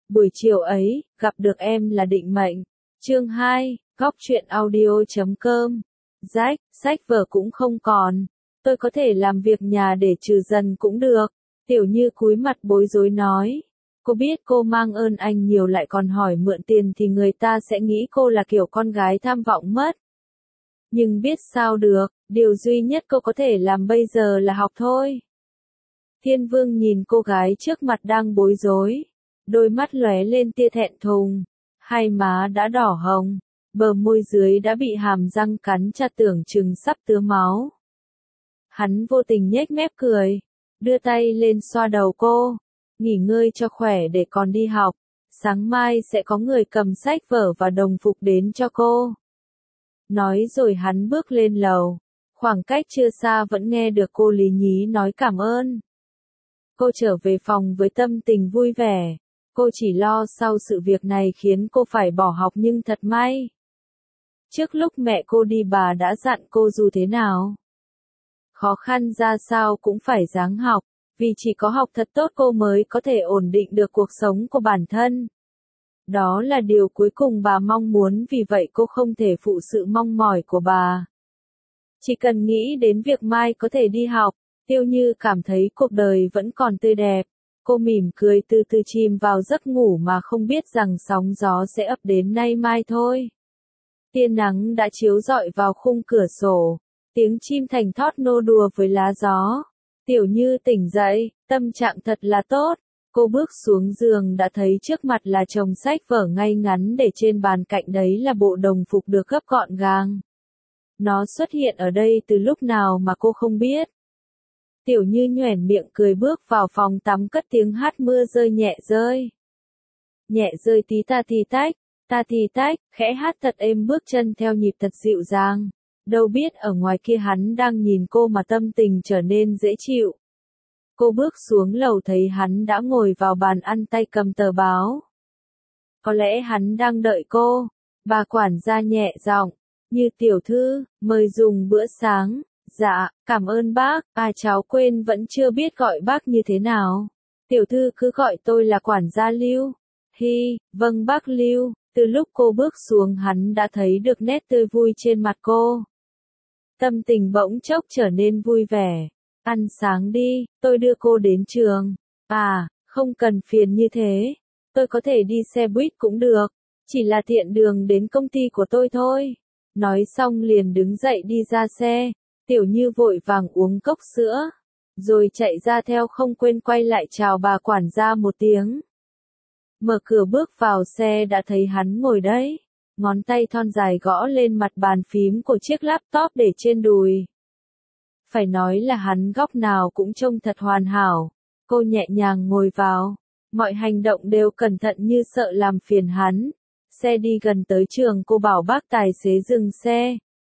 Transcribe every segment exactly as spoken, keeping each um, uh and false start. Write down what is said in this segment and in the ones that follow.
Buổi chiều ấy, gặp được em là định mệnh. Chương hai, góc truyện audio chấm com. Rách, sách vở cũng không còn. Tôi có thể làm việc nhà để trừ dần cũng được. Tiểu Như cúi mặt bối rối nói. Cô biết cô mang ơn anh nhiều lại còn hỏi mượn tiền thì người ta sẽ nghĩ cô là kiểu con gái tham vọng mất. Nhưng biết sao được, điều duy nhất cô có thể làm bây giờ là học thôi. Thiên Vương nhìn cô gái trước mặt đang bối rối. Đôi mắt lóe lên tia thẹn thùng. Hai má đã đỏ hồng. Bờ môi dưới đã bị hàm răng cắn chặt tưởng chừng sắp tứa máu. Hắn vô tình nhếch mép cười. Đưa tay lên xoa đầu cô. Nghỉ ngơi cho khỏe để còn đi học. Sáng mai sẽ có người cầm sách vở và đồng phục đến cho cô. Nói rồi hắn bước lên lầu. Khoảng cách chưa xa vẫn nghe được cô Lý Nhí nói cảm ơn. Cô trở về phòng với tâm tình vui vẻ. Cô chỉ lo sau sự việc này khiến cô phải bỏ học nhưng thật may. Trước lúc mẹ cô đi bà đã dặn cô dù thế nào. Khó khăn ra sao cũng phải ráng học, vì chỉ có học thật tốt cô mới có thể ổn định được cuộc sống của bản thân. Đó là điều cuối cùng bà mong muốn vì vậy cô không thể phụ sự mong mỏi của bà. Chỉ cần nghĩ đến việc mai có thể đi học, Tiêu Như cảm thấy cuộc đời vẫn còn tươi đẹp. Cô mỉm cười từ từ chìm vào giấc ngủ mà không biết rằng sóng gió sẽ ập đến nay mai thôi. Tia nắng đã chiếu rọi vào khung cửa sổ, tiếng chim thành thót nô đùa với lá gió. Tiểu Như tỉnh dậy, tâm trạng thật là tốt. Cô bước xuống giường đã thấy trước mặt là chồng sách vở ngay ngắn để trên bàn cạnh đấy là bộ đồng phục được gấp gọn gàng. Nó xuất hiện ở đây từ lúc nào mà cô không biết. Tiểu Như nhoẻn miệng cười bước vào phòng tắm cất tiếng hát mưa rơi nhẹ rơi. Nhẹ rơi tí ta tí tách, ta tí tách, khẽ hát thật êm bước chân theo nhịp thật dịu dàng. Đâu biết ở ngoài kia hắn đang nhìn cô mà tâm tình trở nên dễ chịu. Cô bước xuống lầu thấy hắn đã ngồi vào bàn ăn tay cầm tờ báo. Có lẽ hắn đang đợi cô. Bà quản gia nhẹ giọng, Như tiểu thư, mời dùng bữa sáng. Dạ, cảm ơn bác, à cháu quên vẫn chưa biết gọi bác như thế nào. Tiểu thư cứ gọi tôi là quản gia Lưu. Hi, vâng bác Lưu. Từ lúc cô bước xuống hắn đã thấy được nét tươi vui trên mặt cô. Tâm tình bỗng chốc trở nên vui vẻ. Ăn sáng đi, tôi đưa cô đến trường. À, không cần phiền như thế. Tôi có thể đi xe buýt cũng được. Chỉ là tiện đường đến công ty của tôi thôi. Nói xong liền đứng dậy đi ra xe. Tiểu Như vội vàng uống cốc sữa. Rồi chạy ra theo không quên quay lại chào bà quản gia một tiếng. Mở cửa bước vào xe đã thấy hắn ngồi đấy. Ngón tay thon dài gõ lên mặt bàn phím của chiếc laptop để trên đùi. Phải nói là hắn góc nào cũng trông thật hoàn hảo. Cô nhẹ nhàng ngồi vào. Mọi hành động đều cẩn thận như sợ làm phiền hắn. Xe đi gần tới trường cô bảo bác tài xế dừng xe.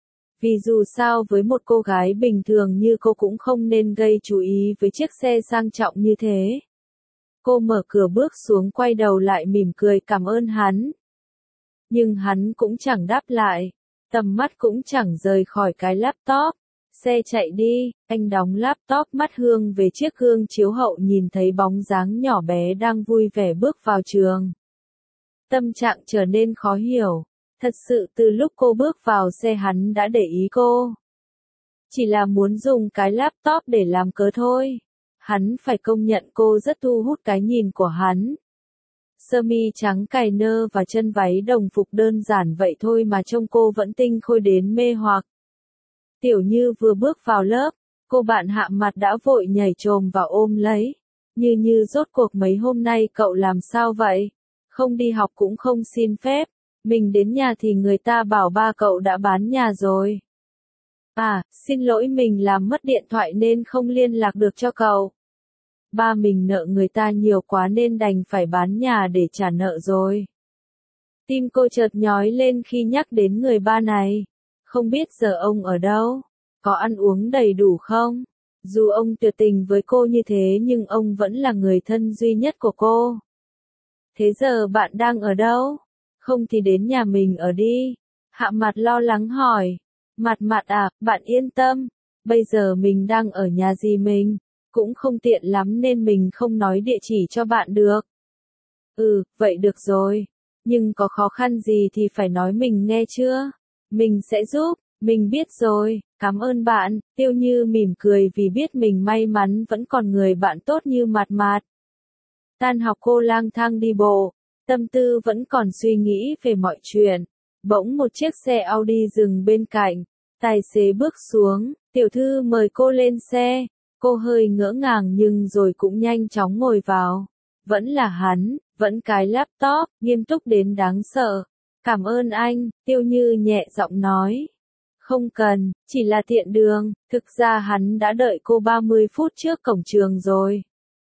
Vì dù sao với một cô gái bình thường như cô cũng không nên gây chú ý với chiếc xe sang trọng như thế. Cô mở cửa bước xuống quay đầu lại mỉm cười cảm ơn hắn. Nhưng hắn cũng chẳng đáp lại. Tầm mắt cũng chẳng rời khỏi cái laptop. Xe chạy đi, anh đóng laptop mắt hướng về chiếc gương chiếu hậu nhìn thấy bóng dáng nhỏ bé đang vui vẻ bước vào trường. Tâm trạng trở nên khó hiểu. Thật sự từ lúc cô bước vào xe hắn đã để ý cô. Chỉ là muốn dùng cái laptop để làm cớ thôi. Hắn phải công nhận cô rất thu hút cái nhìn của hắn. Sơ mi trắng cài nơ và chân váy đồng phục đơn giản vậy thôi mà trông cô vẫn tinh khôi đến mê hoặc. Tiểu Như vừa bước vào lớp, cô bạn hạ mặt đã vội nhảy chồm vào ôm lấy. Như Như rốt cuộc mấy hôm nay cậu làm sao vậy? Không đi học cũng không xin phép. Mình đến nhà thì người ta bảo ba cậu đã bán nhà rồi. À, xin lỗi mình làm mất điện thoại nên không liên lạc được cho cậu. Ba mình nợ người ta nhiều quá nên đành phải bán nhà để trả nợ rồi. Tim cô chợt nhói lên khi nhắc đến người ba này. Không biết giờ ông ở đâu? Có ăn uống đầy đủ không? Dù ông tuyệt tình với cô như thế nhưng ông vẫn là người thân duy nhất của cô. Thế giờ bạn đang ở đâu? Không thì đến nhà mình ở đi. Hạ Mặt lo lắng hỏi. Mặt Mặt à, bạn yên tâm. Bây giờ mình đang ở nhà dì mình. Cũng không tiện lắm nên mình không nói địa chỉ cho bạn được. Ừ, vậy được rồi. Nhưng có khó khăn gì thì phải nói mình nghe chưa? Mình sẽ giúp, mình biết rồi, cảm ơn bạn, Tiêu Như mỉm cười vì biết mình may mắn vẫn còn người bạn tốt như Mạt Mạt. Tan học cô lang thang đi bộ, tâm tư vẫn còn suy nghĩ về mọi chuyện. Bỗng một chiếc xe Audi dừng bên cạnh, tài xế bước xuống, tiểu thư mời cô lên xe. Cô hơi ngỡ ngàng nhưng rồi cũng nhanh chóng ngồi vào. Vẫn là hắn, vẫn cái laptop, nghiêm túc đến đáng sợ. Cảm ơn anh, Tiêu Như nhẹ giọng nói. Không cần, chỉ là tiện đường, thực ra hắn đã đợi cô ba mươi phút trước cổng trường rồi.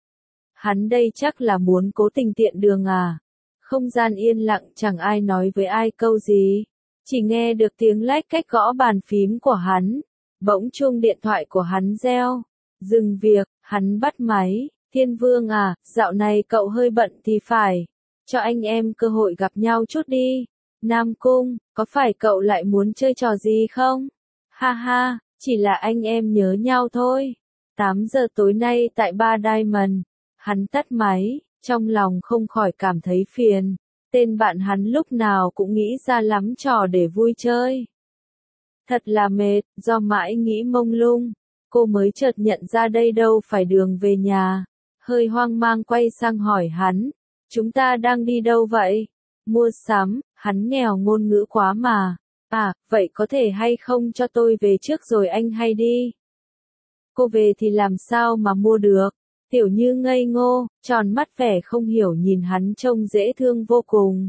Hắn đây chắc là muốn cố tình tiện đường à. Không gian yên lặng chẳng ai nói với ai câu gì. Chỉ nghe được tiếng lách cách gõ bàn phím của hắn. Bỗng chuông điện thoại của hắn reo. Dừng việc, hắn bắt máy. Thiên Vương à, dạo này cậu hơi bận thì phải. Cho anh em cơ hội gặp nhau chút đi. Nam Cung, có phải cậu lại muốn chơi trò gì không? Ha ha, chỉ là anh em nhớ nhau thôi. tám giờ tối nay tại Bar Diamond. Hắn tắt máy, trong lòng không khỏi cảm thấy phiền. Tên bạn hắn lúc nào cũng nghĩ ra lắm trò để vui chơi. Thật là mệt, do mãi nghĩ mông lung. Cô mới chợt nhận ra đây đâu phải đường về nhà. Hơi hoang mang quay sang hỏi hắn. Chúng ta đang đi đâu vậy? Mua sắm, hắn nghèo ngôn ngữ quá mà. À, vậy có thể hay không cho tôi về trước rồi anh hay đi? Cô về thì làm sao mà mua được? Tiểu Như ngây ngô, tròn mắt vẻ không hiểu nhìn hắn trông dễ thương vô cùng.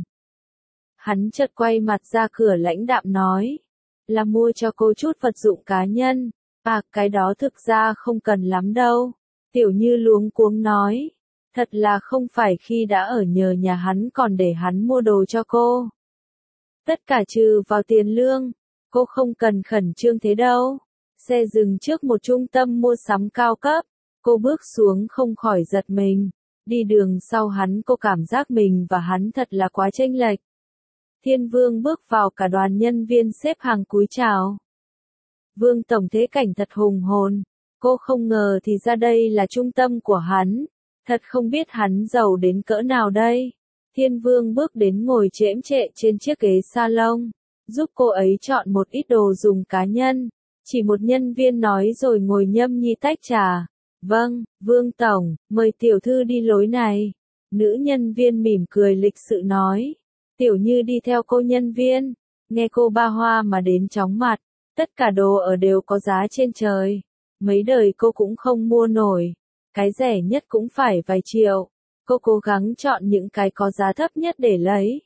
Hắn chợt quay mặt ra cửa lãnh đạm nói. Là mua cho cô chút vật dụng cá nhân. À, cái đó thực ra không cần lắm đâu. Tiểu Như luống cuống nói. Thật là không phải khi đã ở nhờ nhà hắn còn để hắn mua đồ cho cô. Tất cả trừ vào tiền lương. Cô không cần khẩn trương thế đâu. Xe dừng trước một trung tâm mua sắm cao cấp. Cô bước xuống không khỏi giật mình. Đi đường sau hắn cô cảm giác mình và hắn thật là quá chênh lệch. Thiên Vương bước vào cả đoàn nhân viên xếp hàng cúi chào. Vương tổng thế cảnh thật hùng hồn. Cô không ngờ thì ra đây là trung tâm của hắn. Thật không biết hắn giàu đến cỡ nào đây. Thiên Vương bước đến ngồi chễm chệ trên chiếc ghế salon. Giúp cô ấy chọn một ít đồ dùng cá nhân. Chỉ một nhân viên nói rồi ngồi nhâm nhi tách trà. Vâng, Vương tổng, mời tiểu thư đi lối này. Nữ nhân viên mỉm cười lịch sự nói. Tiểu Như đi theo cô nhân viên. Nghe cô ba hoa mà đến chóng mặt. Tất cả đồ ở đều có giá trên trời. Mấy đời cô cũng không mua nổi. Cái rẻ nhất cũng phải vài triệu. Cô cố gắng chọn những cái có giá thấp nhất để lấy.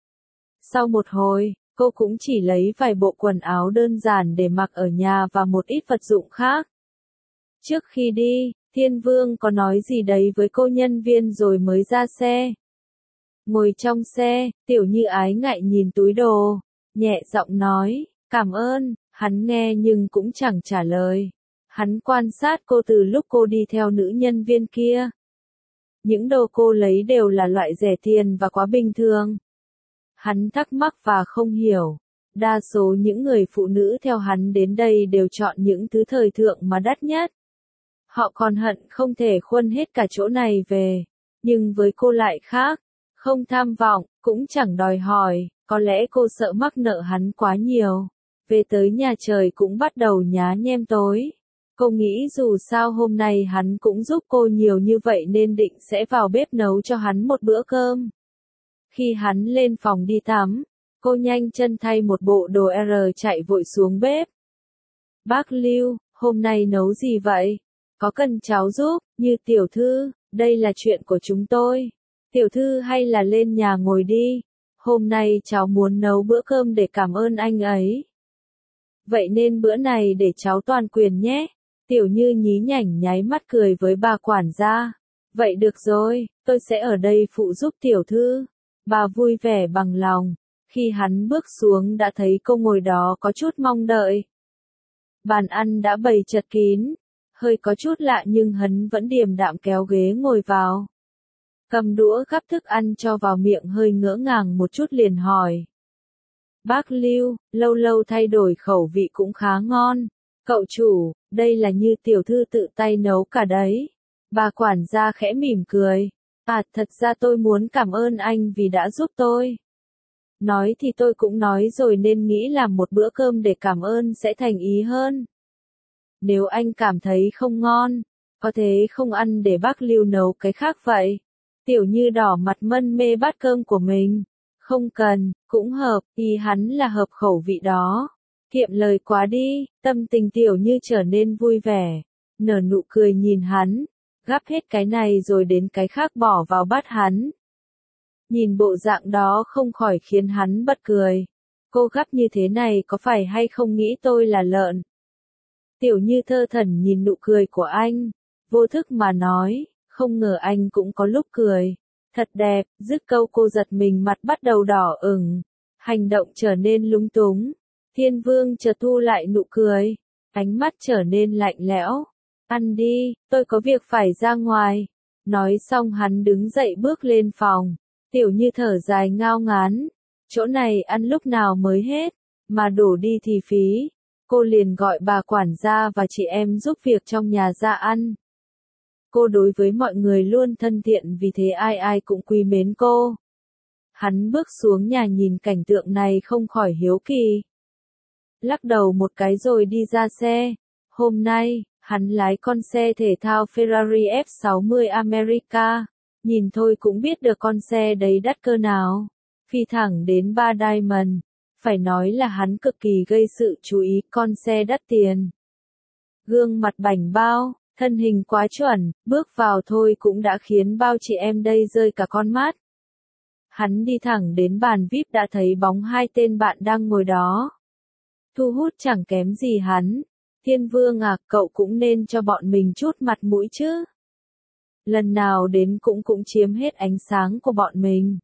Sau một hồi, cô cũng chỉ lấy vài bộ quần áo đơn giản để mặc ở nhà và một ít vật dụng khác. Trước khi đi, Thiên Vương có nói gì đấy với cô nhân viên rồi mới ra xe. Ngồi trong xe, Tiểu Như ái ngại nhìn túi đồ, nhẹ giọng nói, cảm ơn, hắn nghe nhưng cũng chẳng trả lời. Hắn quan sát cô từ lúc cô đi theo nữ nhân viên kia. Những đồ cô lấy đều là loại rẻ tiền và quá bình thường. Hắn thắc mắc và không hiểu. Đa số những người phụ nữ theo hắn đến đây đều chọn những thứ thời thượng mà đắt nhất. Họ còn hận không thể khuân hết cả chỗ này về. Nhưng với cô lại khác. Không tham vọng, cũng chẳng đòi hỏi. Có lẽ cô sợ mắc nợ hắn quá nhiều. Về tới nhà trời cũng bắt đầu nhá nhem tối. Cô nghĩ dù sao hôm nay hắn cũng giúp cô nhiều như vậy nên định sẽ vào bếp nấu cho hắn một bữa cơm. Khi hắn lên phòng đi tắm, cô nhanh chân thay một bộ đồ R chạy vội xuống bếp. Bác Lưu, hôm nay nấu gì vậy? Có cần cháu giúp? Như tiểu thư, đây là chuyện của chúng tôi. Tiểu thư hay là lên nhà ngồi đi. Hôm nay cháu muốn nấu bữa cơm để cảm ơn anh ấy. Vậy nên bữa này để cháu toàn quyền nhé. Tiểu Như nhí nhảnh nháy mắt cười với bà quản gia. Vậy được rồi, tôi sẽ ở đây phụ giúp tiểu thư. Bà vui vẻ bằng lòng. Khi hắn bước xuống đã thấy cô ngồi đó có chút mong đợi. Bàn ăn đã bày chật kín. Hơi có chút lạ nhưng hắn vẫn điềm đạm kéo ghế ngồi vào. Cầm đũa gắp thức ăn cho vào miệng hơi ngỡ ngàng một chút liền hỏi. Bác Lưu, lâu lâu thay đổi khẩu vị cũng khá ngon. Cậu chủ, đây là Như tiểu thư tự tay nấu cả đấy. Bà quản gia khẽ mỉm cười. À, thật ra tôi muốn cảm ơn anh vì đã giúp tôi. Nói thì tôi cũng nói rồi nên nghĩ làm một bữa cơm để cảm ơn sẽ thành ý hơn. Nếu anh cảm thấy không ngon, có thể không ăn để bác Lưu nấu cái khác vậy. Tiểu Như đỏ mặt mân mê bát cơm của mình. Không cần, cũng hợp, ý hắn là hợp khẩu vị đó. Kiệm lời quá đi, tâm tình Tiểu Như trở nên vui vẻ. Nở nụ cười nhìn hắn, gắp hết cái này rồi đến cái khác bỏ vào bát hắn. Nhìn bộ dạng đó không khỏi khiến hắn bật cười. Cô gắp như thế này có phải hay không nghĩ tôi là lợn? Tiểu Như thơ thẩn nhìn nụ cười của anh, vô thức mà nói, không ngờ anh cũng có lúc cười. Thật đẹp, dứt câu cô giật mình mặt bắt đầu đỏ ửng, hành động trở nên lúng túng. Thiên Vương chợt thu lại nụ cười, ánh mắt trở nên lạnh lẽo. Ăn đi, tôi có việc phải ra ngoài. Nói xong hắn đứng dậy bước lên phòng. Tiểu Như thở dài ngao ngán. Chỗ này ăn lúc nào mới hết, mà đổ đi thì phí. Cô liền gọi bà quản gia và chị em giúp việc trong nhà ra ăn. Cô đối với mọi người luôn thân thiện vì thế ai ai cũng quý mến cô. Hắn bước xuống nhà nhìn cảnh tượng này không khỏi hiếu kỳ. Lắc đầu một cái rồi đi ra xe. Hôm nay, hắn lái con xe thể thao Ferrari F sáu mươi America. Nhìn thôi cũng biết được con xe đấy đắt cơ nào. Phi thẳng đến Ba Diamond. Phải nói là hắn cực kỳ gây sự chú ý con xe đắt tiền. Gương mặt bảnh bao, thân hình quá chuẩn, bước vào thôi cũng đã khiến bao chị em đây rơi cả con mắt. Hắn đi thẳng đến bàn vi ai pi đã thấy bóng hai tên bạn đang ngồi đó. Thu hút chẳng kém gì hắn. Thiên Vương à, cậu cũng nên cho bọn mình chút mặt mũi chứ. Lần nào đến cũng cũng chiếm hết ánh sáng của bọn mình.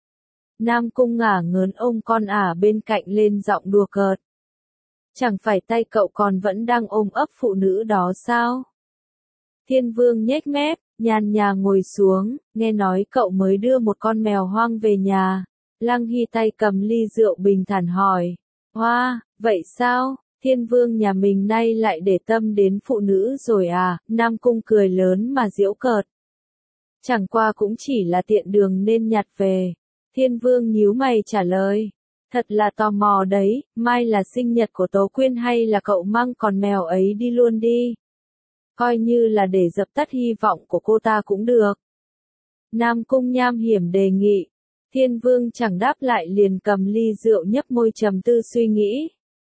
Nam Cung ngả ngớn ôm con ả bên cạnh lên giọng đùa cợt. Chẳng phải tay cậu còn vẫn đang ôm ấp phụ nữ đó sao? Thiên Vương nhếch mép, nhàn nhà ngồi xuống, nghe nói cậu mới đưa một con mèo hoang về nhà. Lăng Hy tay cầm ly rượu bình thản hỏi. Hoa, vậy sao? Thiên Vương nhà mình nay lại để tâm đến phụ nữ rồi à? Nam Cung cười lớn mà giễu cợt. Chẳng qua cũng chỉ là tiện đường nên nhặt về. Thiên Vương nhíu mày trả lời. Thật là tò mò đấy, mai là sinh nhật của Tố Quyên hay là cậu mang con mèo ấy đi luôn đi. Coi như là để dập tắt hy vọng của cô ta cũng được. Nam Cung nham hiểm đề nghị. Thiên Vương chẳng đáp lại liền cầm ly rượu nhấp môi trầm tư suy nghĩ.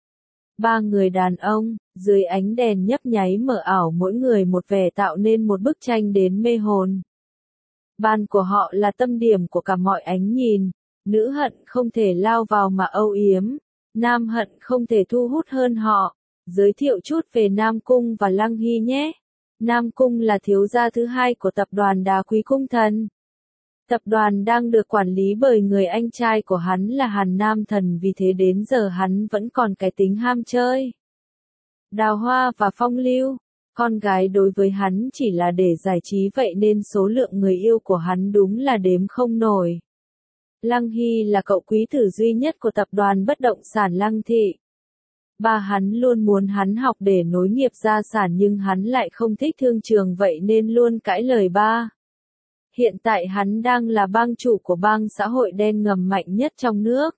Ba người đàn ông, dưới ánh đèn nhấp nháy mờ ảo mỗi người một vẻ tạo nên một bức tranh đến mê hồn. Ban của họ là tâm điểm của cả mọi ánh nhìn. Nữ hận không thể lao vào mà âu yếm. Nam hận không thể thu hút hơn họ. Giới thiệu chút về Nam Cung và Lăng Hy nhé. Nam Cung là thiếu gia thứ hai của tập đoàn Đá Quý Cung Thần. Tập đoàn đang được quản lý bởi người anh trai của hắn là Hàn Nam Thần, vì thế đến giờ hắn vẫn còn cái tính ham chơi. Đào hoa và phong lưu. Con gái đối với hắn chỉ là để giải trí vậy nên số lượng người yêu của hắn đúng là đếm không nổi. Lăng Hy là cậu quý tử duy nhất của tập đoàn bất động sản Lăng Thị. Ba hắn luôn muốn hắn học để nối nghiệp gia sản nhưng hắn lại không thích thương trường vậy nên luôn cãi lời ba. Hiện tại hắn đang là bang chủ của bang xã hội đen ngầm mạnh nhất trong nước.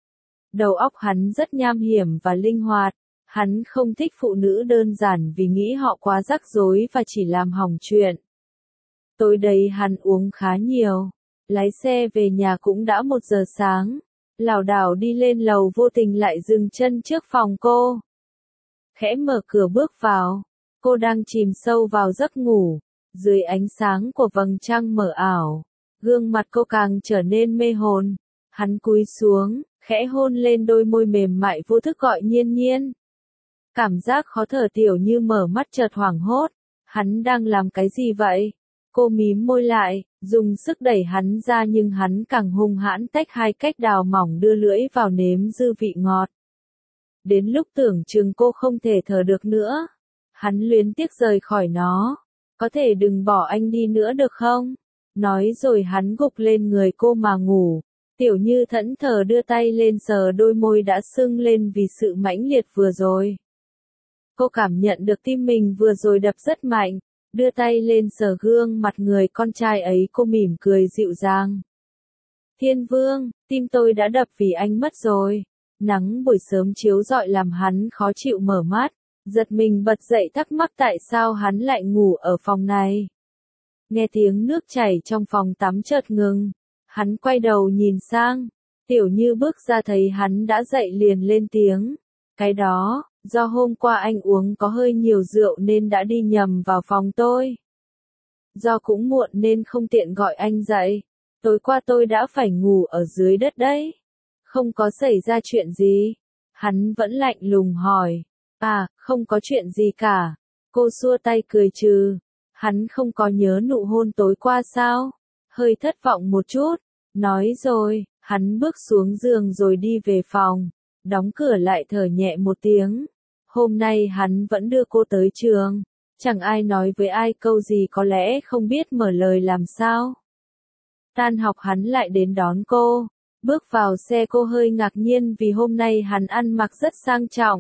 Đầu óc hắn rất nham hiểm và linh hoạt. Hắn không thích phụ nữ đơn giản vì nghĩ họ quá rắc rối và chỉ làm hỏng chuyện. Tối đấy hắn uống khá nhiều. Lái xe về nhà cũng đã một giờ sáng. Lảo đảo đi lên lầu vô tình lại dừng chân trước phòng cô. Khẽ mở cửa bước vào. Cô đang chìm sâu vào giấc ngủ. Dưới ánh sáng của vầng trăng mờ ảo. Gương mặt cô càng trở nên mê hồn. Hắn cúi xuống, khẽ hôn lên đôi môi mềm mại vô thức gọi Nhiên Nhiên. Cảm giác khó thở Tiểu Như mở mắt chợt hoảng hốt. Hắn đang làm cái gì vậy? Cô mím môi lại, dùng sức đẩy hắn ra nhưng hắn càng hung hãn tách hai cách đào mỏng đưa lưỡi vào nếm dư vị ngọt. Đến lúc tưởng chừng cô không thể thở được nữa. Hắn luyến tiếc rời khỏi nó. Có thể đừng bỏ anh đi nữa được không? Nói rồi hắn gục lên người cô mà ngủ. Tiểu Như thẫn thờ đưa tay lên sờ đôi môi đã sưng lên vì sự mãnh liệt vừa rồi. Cô cảm nhận được tim mình vừa rồi đập rất mạnh. Đưa tay lên sờ gương mặt người con trai ấy, cô mỉm cười dịu dàng. Thiên Vương, tim tôi đã đập vì anh mất rồi. Nắng buổi sớm chiếu rọi làm hắn khó chịu mở mắt, giật mình bật dậy thắc mắc tại sao hắn lại ngủ ở phòng này. Nghe tiếng nước chảy trong phòng tắm chợt ngừng, hắn quay đầu nhìn sang, Tiểu Như bước ra thấy hắn đã dậy liền lên tiếng. Cái đó, do hôm qua anh uống có hơi nhiều rượu nên đã đi nhầm vào phòng tôi. Do cũng muộn nên không tiện gọi anh dậy. Tối qua tôi đã phải ngủ ở dưới đất đấy. Không có xảy ra chuyện gì. Hắn vẫn lạnh lùng hỏi. À, không có chuyện gì cả. Cô xua tay cười trừ. Hắn không có nhớ nụ hôn tối qua sao? Hơi thất vọng một chút. Nói rồi, hắn bước xuống giường rồi đi về phòng. Đóng cửa lại thở nhẹ một tiếng. Hôm nay hắn vẫn đưa cô tới trường. Chẳng ai nói với ai câu gì, có lẽ không biết mở lời làm sao. Tan học hắn lại đến đón cô. Bước vào xe cô hơi ngạc nhiên vì hôm nay hắn ăn mặc rất sang trọng.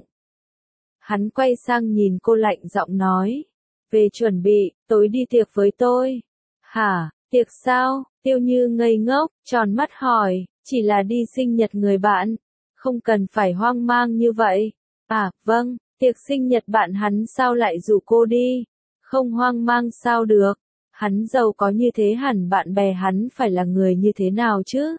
Hắn quay sang nhìn cô lạnh giọng nói. Về chuẩn bị, tối đi tiệc với tôi. Hả, tiệc sao? Tiêu Như ngây ngốc, tròn mắt hỏi, chỉ là đi sinh nhật người bạn. Không cần phải hoang mang như vậy. À, vâng, tiệc sinh nhật bạn hắn sao lại rủ cô đi? Không hoang mang sao được? Hắn giàu có như thế hẳn bạn bè hắn phải là người như thế nào chứ?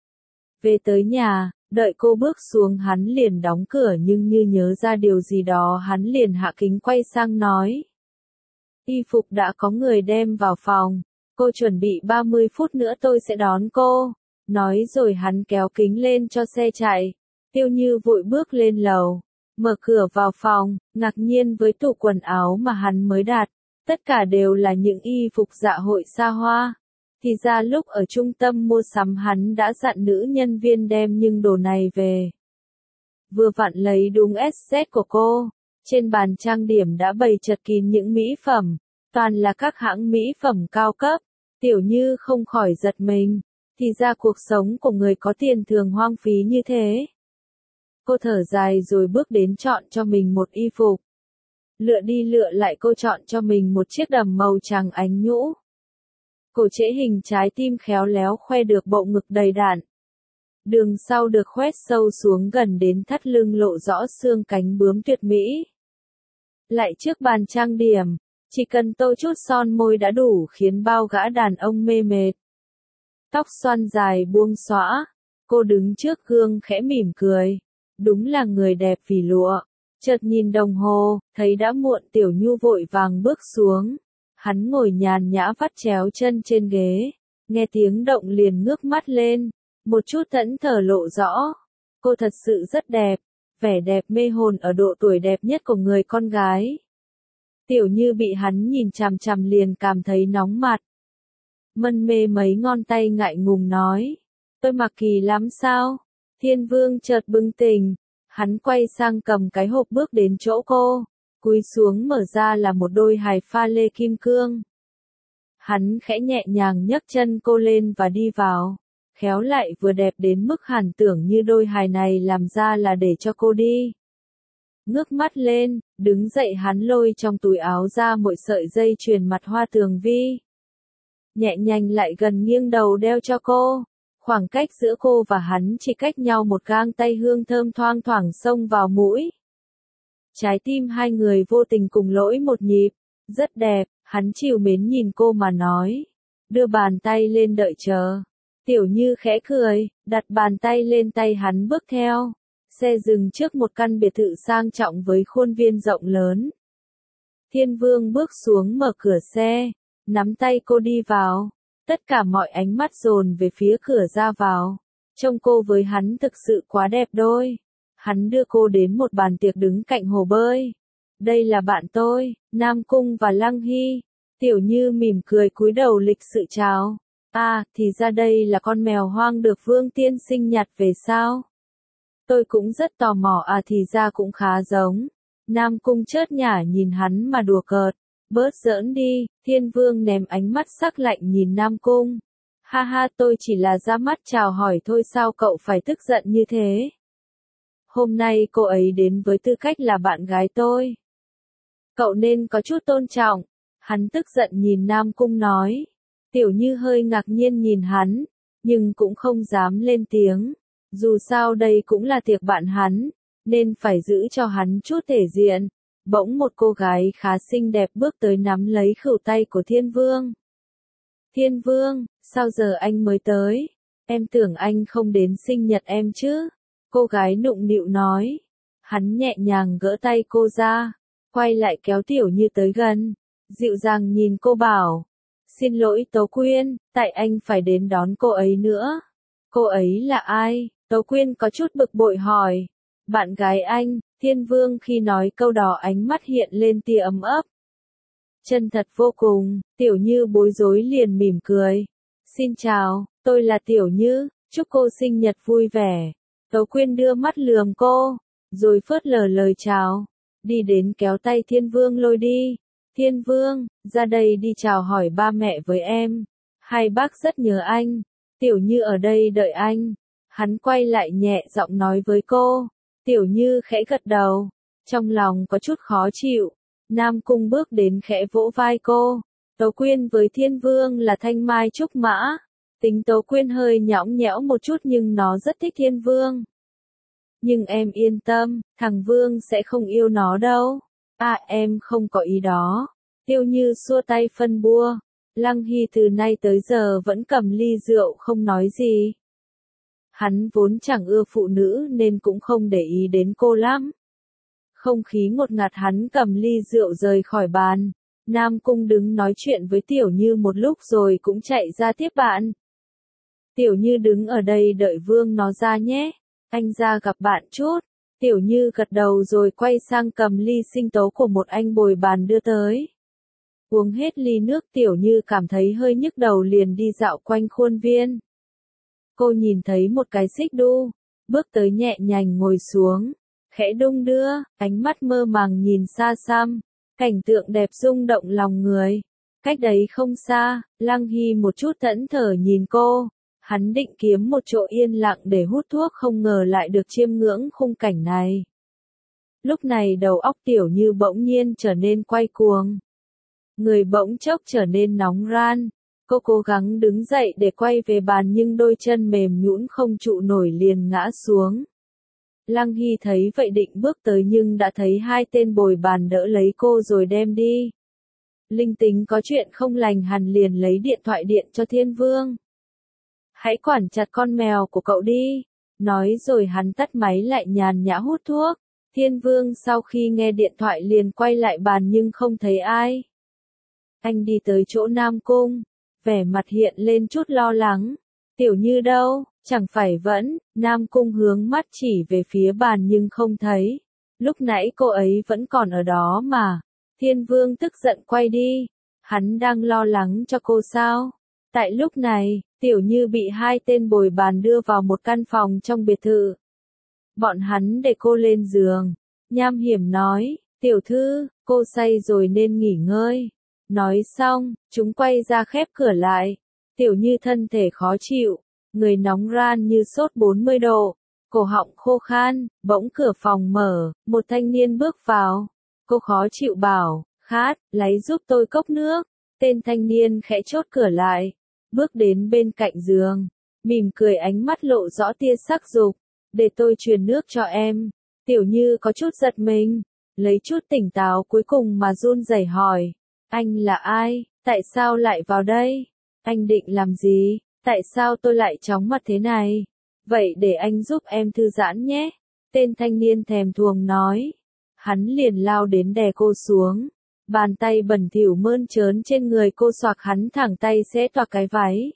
Về tới nhà, đợi cô bước xuống hắn liền đóng cửa, nhưng như nhớ ra điều gì đó hắn liền hạ kính quay sang nói. Y phục đã có người đem vào phòng, cô chuẩn bị ba mươi phút nữa tôi sẽ đón cô. Nói rồi hắn kéo kính lên cho xe chạy. Tiêu Như vội bước lên lầu, mở cửa vào phòng, ngạc nhiên với tủ quần áo mà hắn mới đặt. Tất cả đều là những y phục dạ hội xa hoa. Thì ra lúc ở trung tâm mua sắm hắn đã dặn nữ nhân viên đem những đồ này về. Vừa vặn lấy đúng ét zét của cô. Trên bàn trang điểm đã bày chật kín những mỹ phẩm. Toàn là các hãng mỹ phẩm cao cấp. Tiểu Như không khỏi giật mình. Thì ra cuộc sống của người có tiền thường hoang phí như thế. Cô thở dài rồi bước đến chọn cho mình một y phục. Lựa đi lựa lại cô chọn cho mình một chiếc đầm màu trắng ánh nhũ. Cổ trễ hình trái tim khéo léo khoe được bộ ngực đầy đặn. Đường sau được khoét sâu xuống gần đến thắt lưng lộ rõ xương cánh bướm tuyệt mỹ. Lại trước bàn trang điểm, chỉ cần tô chút son môi đã đủ khiến bao gã đàn ông mê mệt. Tóc xoăn dài buông xõa, cô đứng trước gương khẽ mỉm cười. Đúng là người đẹp vì lụa. Chợt nhìn đồng hồ, thấy đã muộn. Tiểu Nhu vội vàng bước xuống. Hắn ngồi nhàn nhã vắt chéo chân trên ghế. Nghe tiếng động liền ngước mắt lên. Một chút thẫn thờ lộ rõ. Cô thật sự rất đẹp. Vẻ đẹp mê hồn ở độ tuổi đẹp nhất của người con gái. Tiểu Như bị hắn nhìn chằm chằm liền cảm thấy nóng mặt. Mân mê mấy ngón tay ngại ngùng nói. Tôi mặc kỳ lắm sao? Thiên Vương chợt bừng tỉnh. Hắn quay sang cầm cái hộp bước đến chỗ cô. Cúi xuống mở ra là một đôi hài pha lê kim cương. Hắn khẽ nhẹ nhàng nhấc chân cô lên và đi vào. Khéo lại vừa đẹp đến mức hẳn tưởng như đôi hài này làm ra là để cho cô đi. Ngước mắt lên, đứng dậy hắn lôi trong túi áo ra một sợi dây chuyền mặt hoa tường vi. Nhẹ nhàng lại gần nghiêng đầu đeo cho cô. Khoảng cách giữa cô và hắn chỉ cách nhau một gang tay, hương thơm thoang thoảng xông vào mũi. Trái tim hai người vô tình cùng lỗi một nhịp. Rất đẹp, hắn trìu mến nhìn cô mà nói. Đưa bàn tay lên đợi chờ. Tiểu Như khẽ cười, đặt bàn tay lên tay hắn bước theo. Xe dừng trước một căn biệt thự sang trọng với khuôn viên rộng lớn. Thiên Vương bước xuống mở cửa xe, nắm tay cô đi vào. Tất cả mọi ánh mắt dồn về phía cửa ra vào. Trông cô với hắn thực sự quá đẹp đôi. Hắn đưa cô đến một bàn tiệc đứng cạnh hồ bơi. Đây là bạn tôi, Nam Cung và Lăng Hy. Tiểu Như mỉm cười cúi đầu lịch sự chào. À, thì ra đây là con mèo hoang được Vương tiên sinh nhặt về sao? Tôi cũng rất tò mò. À, thì ra cũng khá giống. Nam Cung chớt nhả nhìn hắn mà đùa cợt. Bớt giỡn đi. Thiên Vương ném ánh mắt sắc lạnh nhìn Nam Cung. Ha ha, tôi chỉ là ra mắt chào hỏi thôi, sao cậu phải tức giận như thế? Hôm nay cô ấy đến với tư cách là bạn gái tôi. Cậu nên có chút tôn trọng. Hắn tức giận nhìn Nam Cung nói. Tiểu Như hơi ngạc nhiên nhìn hắn, nhưng cũng không dám lên tiếng. Dù sao đây cũng là tiệc bạn hắn, nên phải giữ cho hắn chút thể diện. Bỗng một cô gái khá xinh đẹp bước tới nắm lấy khuỷu tay của Thiên Vương. Thiên Vương, sao giờ anh mới tới? Em tưởng anh không đến sinh nhật em chứ? Cô gái nũng nịu nói. Hắn nhẹ nhàng gỡ tay cô ra, quay lại kéo Tiểu Như tới gần, dịu dàng nhìn cô bảo. Xin lỗi Tố Quyên, tại anh phải đến đón cô ấy nữa. Cô ấy là ai? Tố Quyên có chút bực bội hỏi. Bạn gái anh. Thiên Vương khi nói câu đó ánh mắt hiện lên tia ấm ấp. Chân thật vô cùng, Tiểu Như bối rối liền mỉm cười. Xin chào, tôi là Tiểu Như, chúc cô sinh nhật vui vẻ. Tố Quyên đưa mắt lườm cô, rồi phớt lờ lời chào. Đi đến kéo tay Thiên Vương lôi đi. Thiên Vương, ra đây đi chào hỏi ba mẹ với em. Hai bác rất nhớ anh. Tiểu Như ở đây đợi anh. Hắn quay lại nhẹ giọng nói với cô. Tiểu Như khẽ gật đầu, trong lòng có chút khó chịu. Nam Cung bước đến khẽ vỗ vai cô. Tố Quyên với Thiên Vương là thanh mai trúc mã. Tính Tố Quyên hơi nhõng nhẽo một chút nhưng nó rất thích Thiên Vương. Nhưng em yên tâm, thằng Vương sẽ không yêu nó đâu. À em không có ý đó. Tiêu Như xua tay phân bua. Lăng Hy từ nay tới giờ vẫn cầm ly rượu không nói gì. Hắn vốn chẳng ưa phụ nữ nên cũng không để ý đến cô lắm. Không khí ngột ngạt hắn cầm ly rượu rời khỏi bàn. Nam Cung đứng nói chuyện với Tiểu Như một lúc rồi cũng chạy ra tiếp bạn. Tiểu Như đứng ở đây đợi Vương nó ra nhé. Anh ra gặp bạn chút. Tiểu Như gật đầu rồi quay sang cầm ly sinh tố của một anh bồi bàn đưa tới. Uống hết ly nước Tiểu Như cảm thấy hơi nhức đầu liền đi dạo quanh khuôn viên. Cô nhìn thấy một cái xích đu, bước tới nhẹ nhàng ngồi xuống, khẽ đung đưa, ánh mắt mơ màng nhìn xa xăm, cảnh tượng đẹp rung động lòng người. Cách đấy không xa, Lăng Hy một chút thẫn thờ nhìn cô, hắn định kiếm một chỗ yên lặng để hút thuốc không ngờ lại được chiêm ngưỡng khung cảnh này. Lúc này đầu óc Tiểu Như bỗng nhiên trở nên quay cuồng. Người bỗng chốc trở nên nóng ran. Cô cố gắng đứng dậy để quay về bàn nhưng đôi chân mềm nhũn không trụ nổi liền ngã xuống. Lăng Hy thấy vậy định bước tới nhưng đã thấy hai tên bồi bàn đỡ lấy cô rồi đem đi. Linh tính có chuyện không lành hẳn liền lấy điện thoại điện cho Thiên Vương. Hãy quản chặt con mèo của cậu đi. Nói rồi hắn tắt máy lại nhàn nhã hút thuốc. Thiên Vương sau khi nghe điện thoại liền quay lại bàn nhưng không thấy ai. Anh đi tới chỗ Nam Cung. Vẻ mặt hiện lên chút lo lắng. Tiểu Như đâu, chẳng phải vẫn, Nam Cung hướng mắt chỉ về phía bàn nhưng không thấy. Lúc nãy cô ấy vẫn còn ở đó mà. Thiên Vương tức giận quay đi. Hắn đang lo lắng cho cô sao? Tại lúc này, Tiểu Như bị hai tên bồi bàn đưa vào một căn phòng trong biệt thự. Bọn hắn để cô lên giường. Nham Hiểm nói, tiểu thư, cô say rồi nên nghỉ ngơi. Nói xong, chúng quay ra khép cửa lại. Tiểu Như thân thể khó chịu, người nóng ran như sốt bốn mươi độ, cổ họng khô khan, bỗng cửa phòng mở, một thanh niên bước vào. Cô khó chịu bảo, khát, lấy giúp tôi cốc nước. Tên thanh niên khẽ chốt cửa lại, bước đến bên cạnh giường, mỉm cười ánh mắt lộ rõ tia sắc dục. Để tôi truyền nước cho em. Tiểu Như có chút giật mình, lấy chút tỉnh táo cuối cùng mà run rẩy hỏi. Anh là ai? Tại sao lại vào đây? Anh định làm gì? Tại sao tôi lại chóng mặt thế này? Vậy để anh giúp em thư giãn nhé. Tên thanh niên thèm thuồng nói. Hắn liền lao đến đè cô xuống. Bàn tay bẩn thỉu mơn trớn trên người cô xoạc hắn thẳng tay xé toạc cái váy.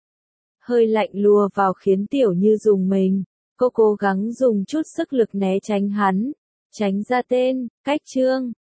Hơi lạnh lùa vào khiến Tiểu Như rùng mình. Cô cố gắng dùng chút sức lực né tránh hắn. Tránh ra tên, cách chương.